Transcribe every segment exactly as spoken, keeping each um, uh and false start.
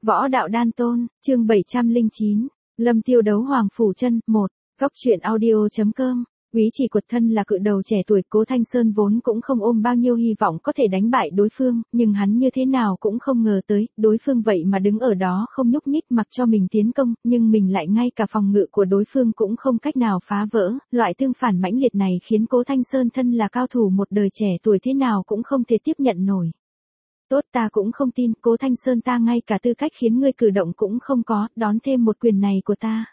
Võ đạo đan tôn, chương bảy trăm lẻ chín, Lâm Tiêu đấu Hoàng Phủ Chân, một, Góc truyện audio.com. Úy Chỉ Quật thân là cự đầu trẻ tuổi, Cố Thanh Sơn vốn cũng không ôm bao nhiêu hy vọng có thể đánh bại đối phương, nhưng hắn như thế nào cũng không ngờ tới, đối phương vậy mà đứng ở đó không nhúc nhích mặc cho mình tiến công, nhưng mình lại ngay cả phòng ngự của đối phương cũng không cách nào phá vỡ, loại tương phản mãnh liệt này khiến Cố Thanh Sơn thân là cao thủ một đời trẻ tuổi thế nào cũng không thể tiếp nhận nổi. Tốt, ta cũng không tin, Cố Thanh Sơn, ta ngay cả tư cách khiến ngươi cử động cũng không có, đón thêm một quyền này của ta.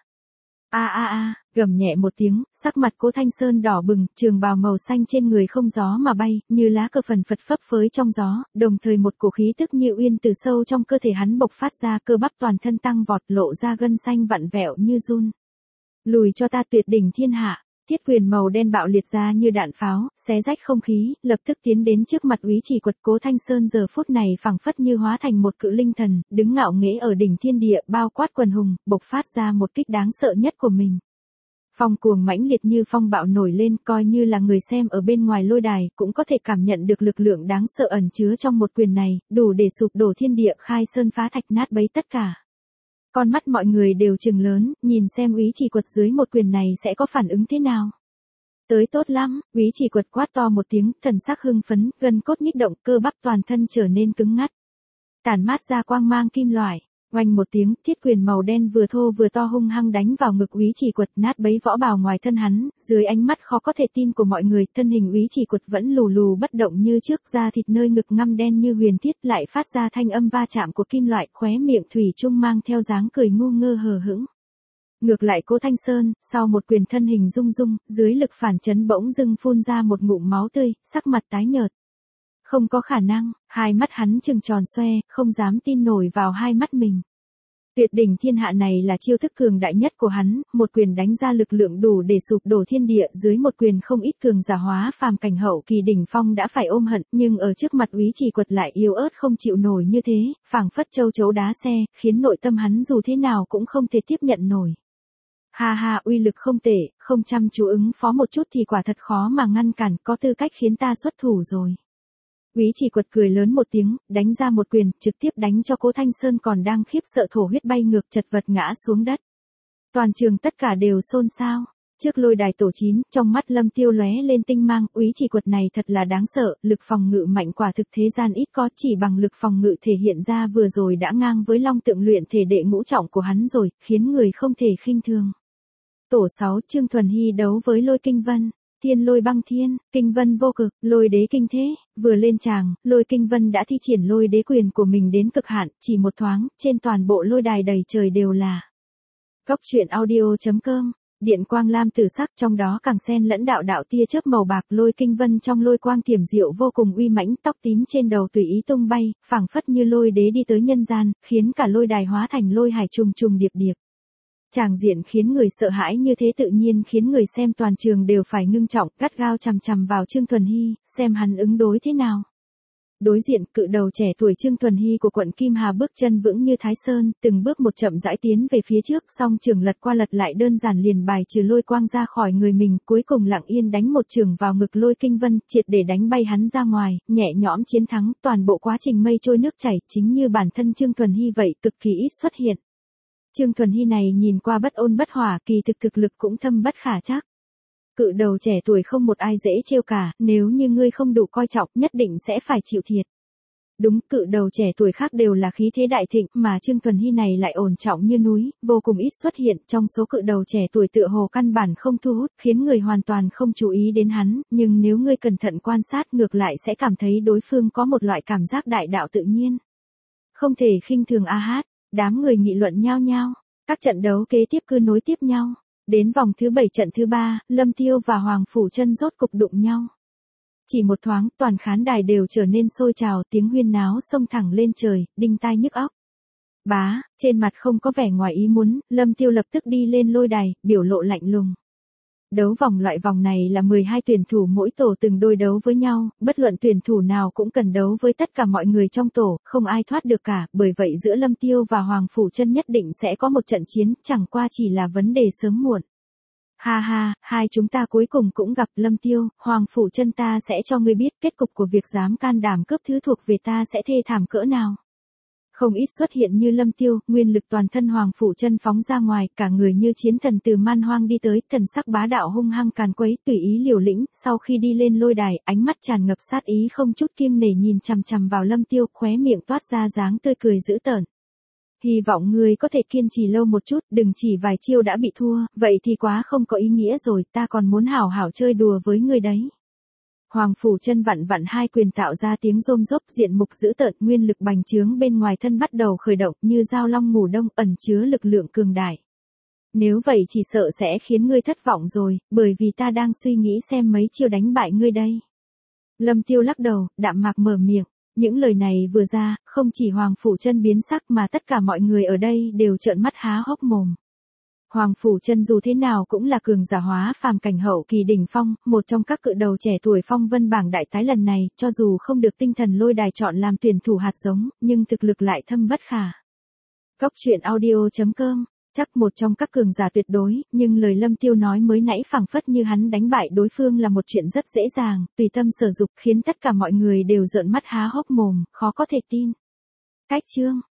A a a, gầm nhẹ một tiếng, sắc mặt Cố Thanh Sơn đỏ bừng, trường bào màu xanh trên người không gió mà bay, như lá cờ phần phật phấp phới trong gió, đồng thời một cổ khí tức như uyên từ sâu trong cơ thể hắn bộc phát ra, cơ bắp toàn thân tăng vọt, lộ ra gân xanh vặn vẹo như run. Lùi cho ta, tuyệt đỉnh thiên hạ. Thiết quyền màu đen bạo liệt ra như đạn pháo, xé rách không khí, lập tức tiến đến trước mặt Úy Chỉ Quật. Cố Thanh Sơn giờ phút này phảng phất như hóa thành một cự linh thần, đứng ngạo nghễ ở đỉnh thiên địa, bao quát quần hùng, bộc phát ra một kích đáng sợ nhất của mình. Phong cuồng mãnh liệt như phong bạo nổi lên, coi như là người xem ở bên ngoài lôi đài, cũng có thể cảm nhận được lực lượng đáng sợ ẩn chứa trong một quyền này, đủ để sụp đổ thiên địa, khai sơn phá thạch, nát bấy tất cả. Con mắt mọi người đều trừng lớn, nhìn xem Úy Chỉ Quật dưới một quyền này sẽ có phản ứng thế nào. Tới tốt lắm, Úy Chỉ Quật quát to một tiếng, thần sắc hưng phấn, gân cốt nhích động, cơ bắp toàn thân trở nên cứng ngắt. Tản mát ra quang mang kim loại, oanh một tiếng, thiết quyền màu đen vừa thô vừa to hung hăng đánh vào ngực Úy Chỉ Quật, nát bấy võ bào ngoài thân hắn, dưới ánh mắt khó có thể tin của mọi người, thân hình Úy Chỉ Quật vẫn lù lù bất động như trước, da thịt nơi ngực ngăm đen như huyền thiết, lại phát ra thanh âm va chạm của kim loại, khóe miệng thủy chung mang theo dáng cười ngu ngơ hờ hững. Ngược lại Cố Thanh Sơn, sau một quyền thân hình rung rung, dưới lực phản chấn bỗng dưng phun ra một ngụm máu tươi, sắc mặt tái nhợt. Không có khả năng, hai mắt hắn trừng tròn xoe, không dám tin nổi vào hai mắt mình. Tuyệt đỉnh thiên hạ này là chiêu thức cường đại nhất của hắn, một quyền đánh ra lực lượng đủ để sụp đổ thiên địa, dưới một quyền không ít cường giả hóa phàm cảnh hậu kỳ đỉnh phong đã phải ôm hận, nhưng ở trước mặt Úy Chỉ Quật lại yếu ớt không chịu nổi như thế, phảng phất châu chấu đá xe, khiến nội tâm hắn dù thế nào cũng không thể tiếp nhận nổi. Ha ha, uy lực không tệ, không chăm chú ứng phó một chút thì quả thật khó mà ngăn cản, có tư cách khiến ta xuất thủ rồi. Úy Chỉ Quật cười lớn một tiếng, đánh ra một quyền, trực tiếp đánh cho Cố Thanh Sơn còn đang khiếp sợ thổ huyết bay ngược, chật vật ngã xuống đất. Toàn trường tất cả đều xôn xao. Trước lôi đài tổ chín, trong mắt Lâm Tiêu lóe lên tinh mang, Úy Chỉ Quật này thật là đáng sợ, lực phòng ngự mạnh quả thực thế gian ít có, chỉ bằng lực phòng ngự thể hiện ra vừa rồi đã ngang với Long Tượng luyện thể đệ ngũ trọng của hắn rồi, khiến người không thể khinh thường. Tổ sáu, Trương Thuần Hy đấu với Lôi Kinh Vân. Thiên lôi băng thiên, kinh vân vô cực, lôi đế kinh thế, vừa lên tràng, Lôi Kinh Vân đã thi triển lôi đế quyền của mình đến cực hạn, chỉ một thoáng, trên toàn bộ lôi đài đầy trời đều là. Góc truyện audio.com, điện quang lam tử sắc, trong đó càng xen lẫn đạo đạo tia chớp màu bạc, Lôi Kinh Vân trong lôi quang tiềm diệu vô cùng uy mãnh, tóc tím trên đầu tùy ý tung bay, phảng phất như lôi đế đi tới nhân gian, khiến cả lôi đài hóa thành lôi hải trùng trùng điệp điệp. Tràng diện khiến người sợ hãi như thế tự nhiên khiến người xem toàn trường đều phải ngưng trọng, gắt gao chằm chằm vào Trương Thuần Hy, xem hắn ứng đối thế nào. Đối diện, cự đầu trẻ tuổi Trương Thuần Hy của quận Kim Hà bước chân vững như Thái Sơn, từng bước một chậm rãi tiến về phía trước, song trường lật qua lật lại đơn giản liền bài trừ lôi quang ra khỏi người mình, cuối cùng lặng yên đánh một trường vào ngực Lôi Kinh Vân, triệt để đánh bay hắn ra ngoài, nhẹ nhõm chiến thắng, toàn bộ quá trình mây trôi nước chảy, chính như bản thân Trương Thuần Hy vậy, cực kỳ ít xuất hiện. Trương Thuần Hy này nhìn qua bất ôn bất hỏa, kỳ thực thực lực cũng thâm bất khả trắc. Cự đầu trẻ tuổi không một ai dễ trêu cả, nếu như ngươi không đủ coi trọng, nhất định sẽ phải chịu thiệt. Đúng, cự đầu trẻ tuổi khác đều là khí thế đại thịnh, mà Trương Thuần Hy này lại ổn trọng như núi, vô cùng ít xuất hiện, trong số cự đầu trẻ tuổi tựa hồ căn bản không thu hút, khiến người hoàn toàn không chú ý đến hắn, nhưng nếu ngươi cẩn thận quan sát ngược lại sẽ cảm thấy đối phương có một loại cảm giác đại đạo tự nhiên. Không thể khinh thường a hát. Đám người nghị luận nhao nhao, các trận đấu kế tiếp cứ nối tiếp nhau, đến vòng thứ bảy trận thứ ba, Lâm Tiêu và Hoàng Phủ Chân rốt cục đụng nhau. Chỉ một thoáng, toàn khán đài đều trở nên sôi trào, tiếng huyên náo xông thẳng lên trời, đinh tai nhức óc. Bá, trên mặt không có vẻ ngoài ý muốn, Lâm Tiêu lập tức đi lên lôi đài, biểu lộ lạnh lùng. Đấu vòng loại vòng này là mười hai tuyển thủ mỗi tổ từng đôi đấu với nhau, bất luận tuyển thủ nào cũng cần đấu với tất cả mọi người trong tổ, không ai thoát được cả, bởi vậy giữa Lâm Tiêu và Hoàng Phủ Chân nhất định sẽ có một trận chiến, chẳng qua chỉ là vấn đề sớm muộn. Ha ha, hai chúng ta cuối cùng cũng gặp. Lâm Tiêu, Hoàng Phủ Chân, ta sẽ cho ngươi biết kết cục của việc dám can đảm cướp thứ thuộc về ta sẽ thê thảm cỡ nào. Không ít xuất hiện như Lâm Tiêu, nguyên lực toàn thân Hoàng Phủ Chân phóng ra ngoài, cả người như chiến thần từ man hoang đi tới, thần sắc bá đạo hung hăng càn quấy, tùy ý liều lĩnh, sau khi đi lên lôi đài, ánh mắt tràn ngập sát ý không chút kiêng nể nhìn chằm chằm vào Lâm Tiêu, khóe miệng toát ra dáng tươi cười dữ tợn. Hy vọng ngươi có thể kiên trì lâu một chút, đừng chỉ vài chiêu đã bị thua, vậy thì quá không có ý nghĩa rồi, ta còn muốn hảo hảo chơi đùa với ngươi đấy. Hoàng Phủ Chân vặn vặn hai quyền tạo ra tiếng rôm rốp, diện mục dữ tợn, nguyên lực bành trướng bên ngoài thân bắt đầu khởi động như dao long ngủ đông, ẩn chứa lực lượng cường đại. Nếu vậy chỉ sợ sẽ khiến ngươi thất vọng rồi, bởi vì ta đang suy nghĩ xem mấy chiêu đánh bại ngươi đây. Lâm Tiêu lắc đầu, đạm mạc mở miệng. Những lời này vừa ra, không chỉ Hoàng Phủ Chân biến sắc mà tất cả mọi người ở đây đều trợn mắt há hốc mồm. Hoàng Phủ Chân dù thế nào cũng là cường giả hóa phàm cảnh hậu kỳ đỉnh phong, một trong các cự đầu trẻ tuổi phong vân bảng đại tái lần này, cho dù không được tinh thần lôi đài chọn làm tuyển thủ hạt giống, nhưng thực lực lại thâm bất khả. Cốc truyện audio chấm com, chắc một trong các cường giả tuyệt đối, nhưng lời Lâm Tiêu nói mới nãy phảng phất như hắn đánh bại đối phương là một chuyện rất dễ dàng, tùy tâm sở dục khiến tất cả mọi người đều trợn mắt há hốc mồm, khó có thể tin. Cách chương